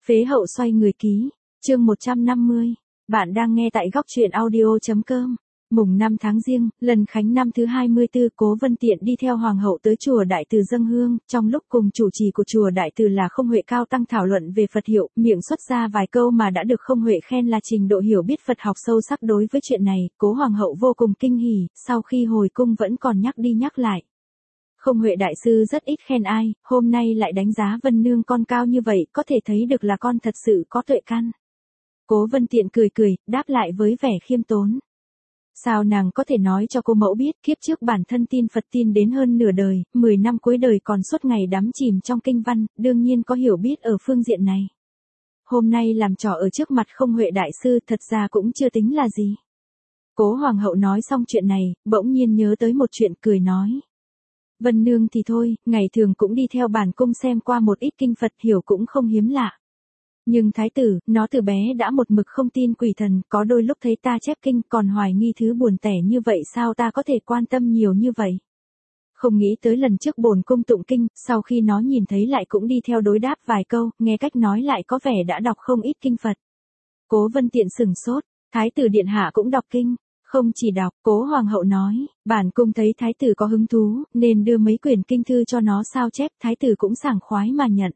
Phế hậu xoay người ký, chương 150. Bạn đang nghe tại góc truyện audio.com. Mùng 5 tháng Giêng, lần khánh năm thứ 24, Cố Vân Tiện đi theo Hoàng hậu tới chùa Đại Từ dâng hương, trong lúc cùng chủ trì của chùa Đại Từ là Không Huệ Cao Tăng thảo luận về Phật hiệu, miệng xuất ra vài câu mà đã được Không Huệ khen là trình độ hiểu biết Phật học sâu sắc. Đối với chuyện này, Cố Hoàng hậu vô cùng kinh hỉ, sau khi hồi cung vẫn còn nhắc đi nhắc lại. Không Huệ đại sư rất ít khen ai, hôm nay lại đánh giá Vân Nương con cao như vậy, có thể thấy được là con thật sự có tuệ căn. Cố Vân Tiện cười cười, đáp lại với vẻ khiêm tốn. Sao nàng có thể nói cho cô mẫu biết, kiếp trước bản thân tin Phật tin đến hơn nửa đời, 10 năm cuối đời còn suốt ngày đắm chìm trong kinh văn, đương nhiên có hiểu biết ở phương diện này. Hôm nay làm trò ở trước mặt Không Huệ đại sư thật ra cũng chưa tính là gì. Cố Hoàng hậu nói xong chuyện này, bỗng nhiên nhớ tới một chuyện cười nói. Vân Nương thì thôi, ngày thường cũng đi theo bản cung xem qua một ít kinh Phật hiểu cũng không hiếm lạ. Nhưng thái tử, nó từ bé đã một mực không tin quỷ thần, có đôi lúc thấy ta chép kinh còn hoài nghi thứ buồn tẻ như vậy sao ta có thể quan tâm nhiều như vậy. Không nghĩ tới lần trước bổn cung tụng kinh, sau khi nó nhìn thấy lại cũng đi theo đối đáp vài câu, nghe cách nói lại có vẻ đã đọc không ít kinh Phật. Cố Vân Tiện sửng sốt, thái tử điện hạ cũng đọc kinh. Không chỉ đọc, Cố Hoàng hậu nói, bản cung thấy thái tử có hứng thú, nên đưa mấy quyển kinh thư cho nó sao chép, thái tử cũng sảng khoái mà nhận.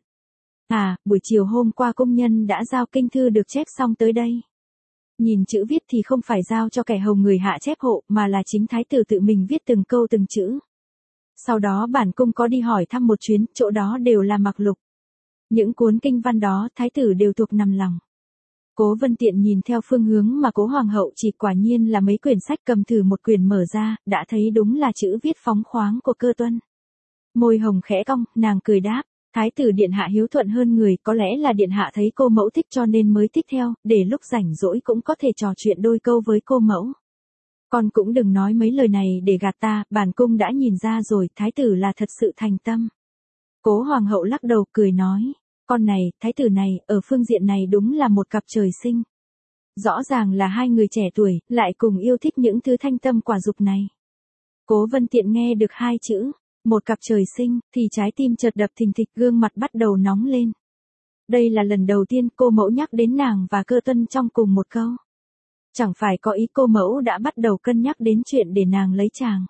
Buổi chiều hôm qua công nhân đã giao kinh thư được chép xong tới đây. Nhìn chữ viết thì không phải giao cho kẻ hầu người hạ chép hộ, mà là chính thái tử tự mình viết từng câu từng chữ. Sau đó bản cung có đi hỏi thăm một chuyến, chỗ đó đều là mặc lục. Những cuốn kinh văn đó thái tử đều thuộc nằm lòng. Cố Vân Tiện nhìn theo phương hướng mà Cố Hoàng hậu chỉ, quả nhiên là mấy quyển sách, cầm thử một quyển mở ra, đã thấy đúng là chữ viết phóng khoáng của Cơ Tuân. Môi hồng khẽ cong, nàng cười đáp, thái tử điện hạ hiếu thuận hơn người, có lẽ là điện hạ thấy cô mẫu thích cho nên mới thích theo, để lúc rảnh rỗi cũng có thể trò chuyện đôi câu với cô mẫu. Con cũng đừng nói mấy lời này để gạt ta, bản cung đã nhìn ra rồi, thái tử là thật sự thành tâm. Cố Hoàng hậu lắc đầu cười nói. Con này, thái tử này, ở phương diện này đúng là một cặp trời sinh. Rõ ràng là hai người trẻ tuổi, lại cùng yêu thích những thứ thanh tâm quả dục này. Cố Vân Tiện nghe được hai chữ, một cặp trời sinh, thì trái tim chợt đập thình thịch, gương mặt bắt đầu nóng lên. Đây là lần đầu tiên cô mẫu nhắc đến nàng và Cơ Tuân trong cùng một câu. Chẳng phải có ý cô mẫu đã bắt đầu cân nhắc đến chuyện để nàng lấy chàng.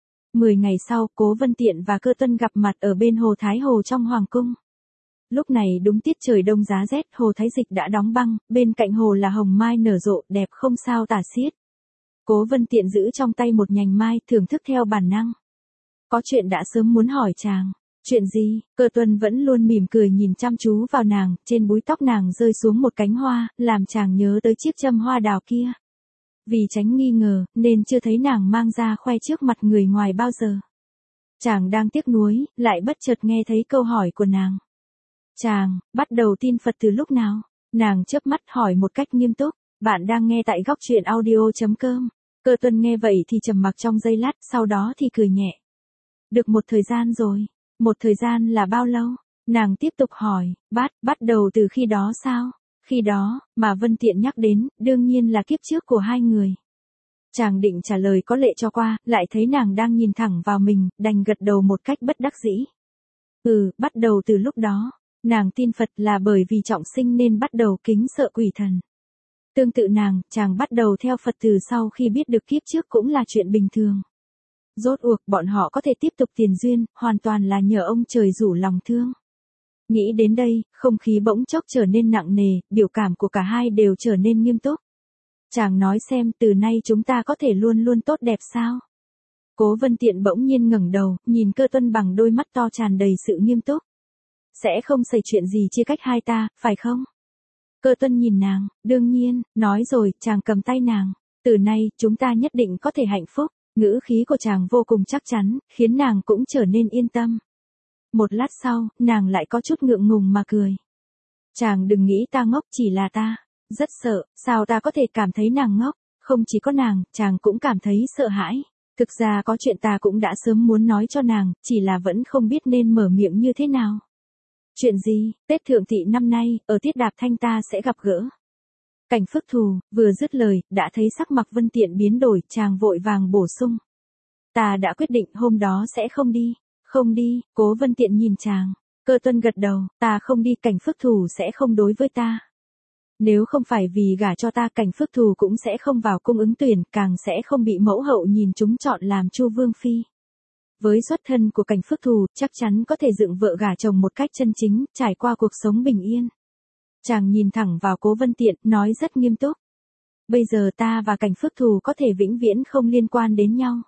10 ngày sau, Cố Vân Tiện và Cơ Tuân gặp mặt ở bên hồ Thái Hồ trong Hoàng cung. Lúc này đúng tiết trời đông giá rét, hồ Thái Dịch đã đóng băng, bên cạnh hồ là hồng mai nở rộ, đẹp không sao tả xiết. Cố Vân Tiện giữ trong tay một nhành mai, thưởng thức theo bản năng. Có chuyện đã sớm muốn hỏi chàng. Chuyện gì? Cơ Tuân vẫn luôn mỉm cười nhìn chăm chú vào nàng, trên búi tóc nàng rơi xuống một cánh hoa, làm chàng nhớ tới chiếc châm hoa đào kia. Vì tránh nghi ngờ, nên chưa thấy nàng mang ra khoe trước mặt người ngoài bao giờ. Chàng đang tiếc nuối, lại bất chợt nghe thấy câu hỏi của nàng. Chàng, bắt đầu tin Phật từ lúc nào? Nàng chớp mắt hỏi một cách nghiêm túc. Bạn đang nghe tại góc truyện audio.com. Cơ Tuân nghe vậy thì trầm mặc trong giây lát, sau đó thì cười nhẹ. Được một thời gian rồi. Một thời gian là bao lâu? Nàng tiếp tục hỏi, bắt đầu từ khi đó sao? Khi đó, mà Vân Tiện nhắc đến, đương nhiên là kiếp trước của hai người. Chàng định trả lời có lệ cho qua, lại thấy nàng đang nhìn thẳng vào mình, đành gật đầu một cách bất đắc dĩ. Bắt đầu từ lúc đó. Nàng tin Phật là bởi vì trọng sinh nên bắt đầu kính sợ quỷ thần. Tương tự nàng, chàng bắt đầu theo Phật từ sau khi biết được kiếp trước cũng là chuyện bình thường. Rốt cuộc bọn họ có thể tiếp tục tiền duyên, hoàn toàn là nhờ ông trời rủ lòng thương. Nghĩ đến đây, không khí bỗng chốc trở nên nặng nề, biểu cảm của cả hai đều trở nên nghiêm túc. Chàng nói xem, từ nay chúng ta có thể luôn luôn tốt đẹp sao? Cố Vân Tiện bỗng nhiên ngẩng đầu, nhìn Cơ Tuân bằng đôi mắt to tràn đầy sự nghiêm túc. Sẽ không xảy chuyện gì chia cách hai ta, phải không? Cơ Tuân nhìn nàng, đương nhiên, nói rồi, chàng cầm tay nàng. Từ nay, chúng ta nhất định có thể hạnh phúc. Ngữ khí của chàng vô cùng chắc chắn, khiến nàng cũng trở nên yên tâm. Một lát sau, nàng lại có chút ngượng ngùng mà cười. Chàng đừng nghĩ ta ngốc, chỉ là ta rất sợ, sao ta có thể cảm thấy nàng ngốc? Không chỉ có nàng, chàng cũng cảm thấy sợ hãi. Thực ra có chuyện ta cũng đã sớm muốn nói cho nàng, chỉ là vẫn không biết nên mở miệng như thế nào. Chuyện gì? Tết Thượng Thị năm nay, ở Tiết Đạp Thanh ta sẽ gặp gỡ Cảnh Phước Thù. Vừa dứt lời, đã thấy sắc mặt Vân Tiện biến đổi, chàng vội vàng bổ sung. Ta đã quyết định hôm đó sẽ không đi. Không đi, Cố Vân Tiện nhìn chàng. Cơ Tuân gật đầu, ta không đi, Cảnh Phước Thù sẽ không đối với ta. Nếu không phải vì gả cho ta, Cảnh Phước Thù cũng sẽ không vào cung ứng tuyển, càng sẽ không bị mẫu hậu nhìn chúng chọn làm Chu Vương Phi. Với xuất thân của Cảnh Phước Thù, chắc chắn có thể dựng vợ gả chồng một cách chân chính, trải qua cuộc sống bình yên. Chàng nhìn thẳng vào Cố Vân Tiện, nói rất nghiêm túc. Bây giờ ta và Cảnh Phước Thù có thể vĩnh viễn không liên quan đến nhau.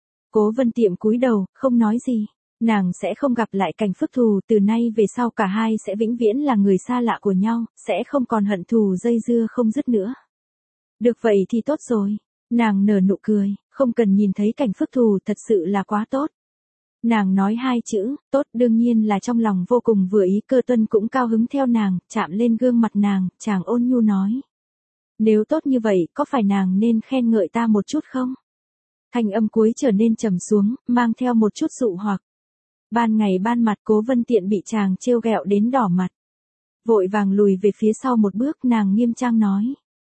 Cố Vân Tiện cúi đầu, không nói gì. Nàng sẽ không gặp lại Cảnh Phước Thù, từ nay về sau cả hai sẽ vĩnh viễn là người xa lạ của nhau, sẽ không còn hận thù dây dưa không dứt nữa. Được vậy thì tốt rồi. Nàng nở nụ cười, không cần nhìn thấy Cảnh Phước Thù, thật sự là quá tốt. Nàng nói hai chữ, tốt, đương nhiên là trong lòng vô cùng vừa ý. Cơ Tuân cũng cao hứng theo nàng, chạm lên gương mặt nàng, chàng ôn nhu nói. Nếu tốt như vậy, có phải nàng nên khen ngợi ta một chút không? Thanh âm cuối trở nên trầm xuống, mang theo một chút dụ hoặc. Ban ngày ban mặt Cố Vân Tiện bị chàng trêu ghẹo đến đỏ mặt. Vội vàng lùi về phía sau một bước, nàng nghiêm trang nói.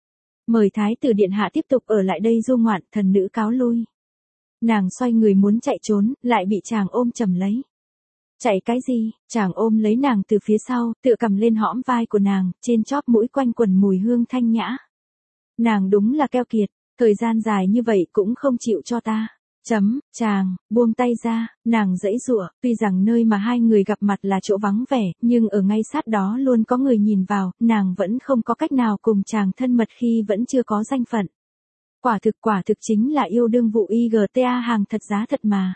Mời Thái tử điện hạ tiếp tục ở lại đây du ngoạn, thần nữ cáo lui. Nàng xoay người muốn chạy trốn, lại bị chàng ôm chầm lấy. Chạy cái gì? Chàng ôm lấy nàng từ phía sau, tựa cầm lên hõm vai của nàng, trên chóp mũi quanh quần mùi hương thanh nhã. Nàng đúng là keo kiệt, thời gian dài như vậy cũng không chịu cho ta. Chàng, buông tay ra, nàng giãy giụa, tuy rằng nơi mà hai người gặp mặt là chỗ vắng vẻ, nhưng ở ngay sát đó luôn có người nhìn vào, nàng vẫn không có cách nào cùng chàng thân mật khi vẫn chưa có danh phận. Quả thực chính là yêu đương vụ IGTA hàng thật giá thật mà.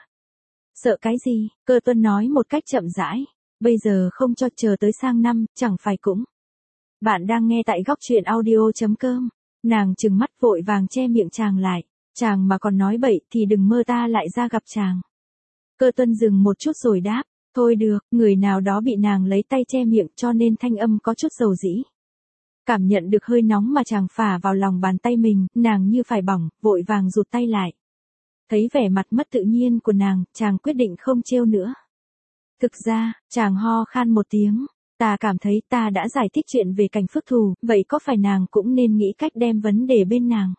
Sợ cái gì? Cơ Tuân nói một cách chậm rãi. Bây giờ không cho, chờ tới sang năm, chẳng phải cũng. Bạn đang nghe tại góc truyện audio.com. Nàng trừng mắt vội vàng che miệng chàng lại. Chàng mà còn nói bậy thì đừng mơ ta lại ra gặp chàng. Cơ Tuân dừng một chút rồi đáp. Thôi được, người nào đó bị nàng lấy tay che miệng cho nên thanh âm có chút dầu dĩ. Cảm nhận được hơi nóng mà chàng phả vào lòng bàn tay mình, nàng như phải bỏng, vội vàng rụt tay lại. Thấy vẻ mặt mất tự nhiên của nàng, chàng quyết định không trêu nữa. Thực ra, chàng ho khan một tiếng. Ta cảm thấy ta đã giải thích chuyện về Cảnh Phước Thù, vậy có phải nàng cũng nên nghĩ cách đem vấn đề bên nàng?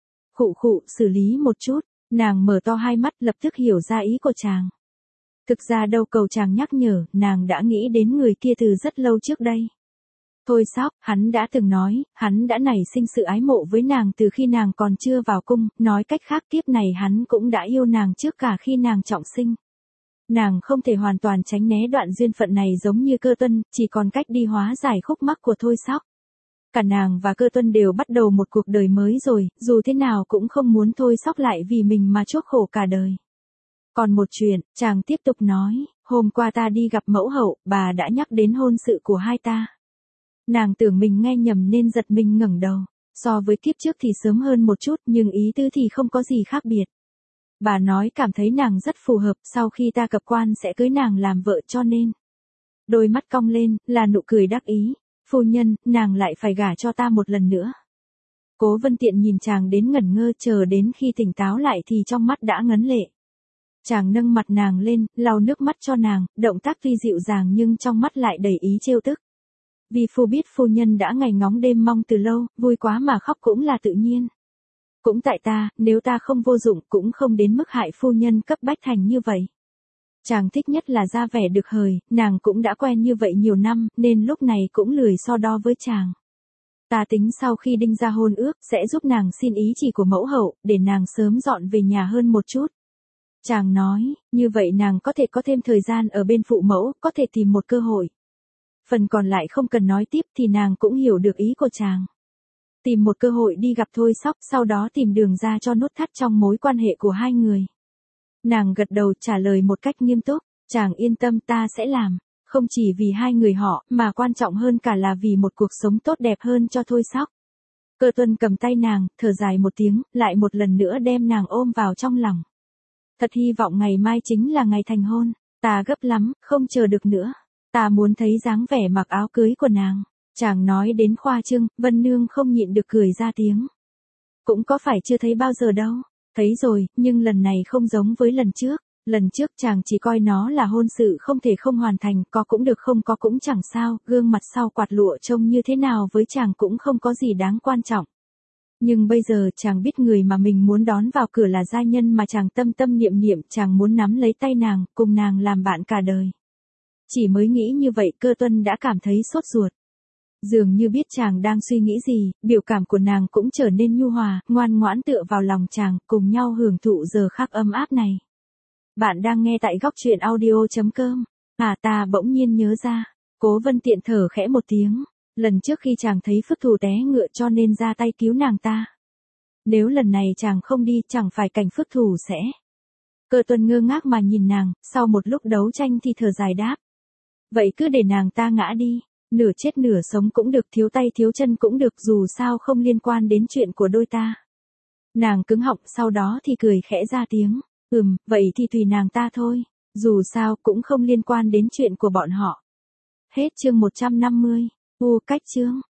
Khụ, xử lý một chút. Nàng mở to hai mắt lập tức hiểu ra ý của chàng. Thực ra đâu cầu chàng nhắc nhở, nàng đã nghĩ đến người kia từ rất lâu trước đây. Thôi Sóc, hắn đã từng nói, hắn đã nảy sinh sự ái mộ với nàng từ khi nàng còn chưa vào cung, nói cách khác kiếp này hắn cũng đã yêu nàng trước cả khi nàng trọng sinh. Nàng không thể hoàn toàn tránh né đoạn duyên phận này giống như Cơ Tuân, chỉ còn cách đi hóa giải khúc mắc của Thôi Sóc. Cả nàng và Cơ Tuân đều bắt đầu một cuộc đời mới rồi, dù thế nào cũng không muốn Thôi Sóc lại vì mình mà chuốc khổ cả đời. Còn một chuyện, chàng tiếp tục nói, hôm qua ta đi gặp mẫu hậu, bà đã nhắc đến hôn sự của hai ta. Nàng tưởng mình nghe nhầm nên giật mình ngẩng đầu, so với kiếp trước thì sớm hơn một chút nhưng ý tứ thì không có gì khác biệt. Bà nói cảm thấy nàng rất phù hợp, sau khi ta cập quan sẽ cưới nàng làm vợ cho nên. Đôi mắt cong lên, là nụ cười đắc ý, phu nhân, nàng lại phải gả cho ta một lần nữa. Cố Vân Tiện nhìn chàng đến ngẩn ngơ, chờ đến khi tỉnh táo lại thì trong mắt đã ngấn lệ. Chàng nâng mặt nàng lên, lau nước mắt cho nàng, động tác tuy dịu dàng nhưng trong mắt lại đầy ý trêu tức. Vì phu biết phu nhân đã ngày ngóng đêm mong từ lâu, vui quá mà khóc cũng là tự nhiên. Cũng tại ta, nếu ta không vô dụng cũng không đến mức hại phu nhân cấp bách thành như vậy. Chàng thích nhất là ra vẻ được hời, nàng cũng đã quen như vậy nhiều năm, nên lúc này cũng lười so đo với chàng. Ta tính sau khi đinh ra hôn ước, sẽ giúp nàng xin ý chỉ của mẫu hậu, để nàng sớm dọn về nhà hơn một chút. Chàng nói, như vậy nàng có thể có thêm thời gian ở bên phụ mẫu, có thể tìm một cơ hội. Phần còn lại không cần nói tiếp thì nàng cũng hiểu được ý của chàng. Tìm một cơ hội đi gặp Thôi Sóc, sau đó tìm đường ra cho nút thắt trong mối quan hệ của hai người. Nàng gật đầu trả lời một cách nghiêm túc, chàng yên tâm ta sẽ làm, không chỉ vì hai người họ, mà quan trọng hơn cả là vì một cuộc sống tốt đẹp hơn cho Thôi Sóc. Cơ Tuân cầm tay nàng, thở dài một tiếng, lại một lần nữa đem nàng ôm vào trong lòng. Thật hy vọng ngày mai chính là ngày thành hôn, ta gấp lắm, không chờ được nữa. Ta muốn thấy dáng vẻ mặc áo cưới của nàng. Chàng nói đến khoa trương, Vân Nương không nhịn được cười ra tiếng. Cũng có phải chưa thấy bao giờ đâu. Thấy rồi, nhưng lần này không giống với lần trước. Lần trước chàng chỉ coi nó là hôn sự không thể không hoàn thành, có cũng được không có cũng chẳng sao, gương mặt sau quạt lụa trông như thế nào với chàng cũng không có gì đáng quan trọng. Nhưng bây giờ chàng biết người mà mình muốn đón vào cửa là gia nhân mà chàng tâm tâm niệm niệm, chàng muốn nắm lấy tay nàng, cùng nàng làm bạn cả đời. Chỉ mới nghĩ như vậy Cơ Tuân đã cảm thấy sốt ruột. Dường như biết chàng đang suy nghĩ gì, biểu cảm của nàng cũng trở nên nhu hòa, ngoan ngoãn tựa vào lòng chàng, cùng nhau hưởng thụ giờ khắc ấm áp này. Bạn đang nghe tại góc truyện audio.com. Ta bỗng nhiên nhớ ra. Cố Vân Tiện thở khẽ một tiếng. Lần trước khi chàng thấy Phước Thù té ngựa cho nên ra tay cứu nàng ta. Nếu lần này chàng không đi chẳng phải cảnh Phước Thù sẽ. Cơ Tuân ngơ ngác mà nhìn nàng, sau một lúc đấu tranh thì thở dài đáp. Vậy cứ để nàng ta ngã đi. Nửa chết nửa sống cũng được, thiếu tay thiếu chân cũng được, dù sao không liên quan đến chuyện của đôi ta. Nàng cứng họng, sau đó thì cười khẽ ra tiếng. Vậy thì tùy nàng ta thôi. Dù sao cũng không liên quan đến chuyện của bọn họ. Hết chương 150. Cách chương.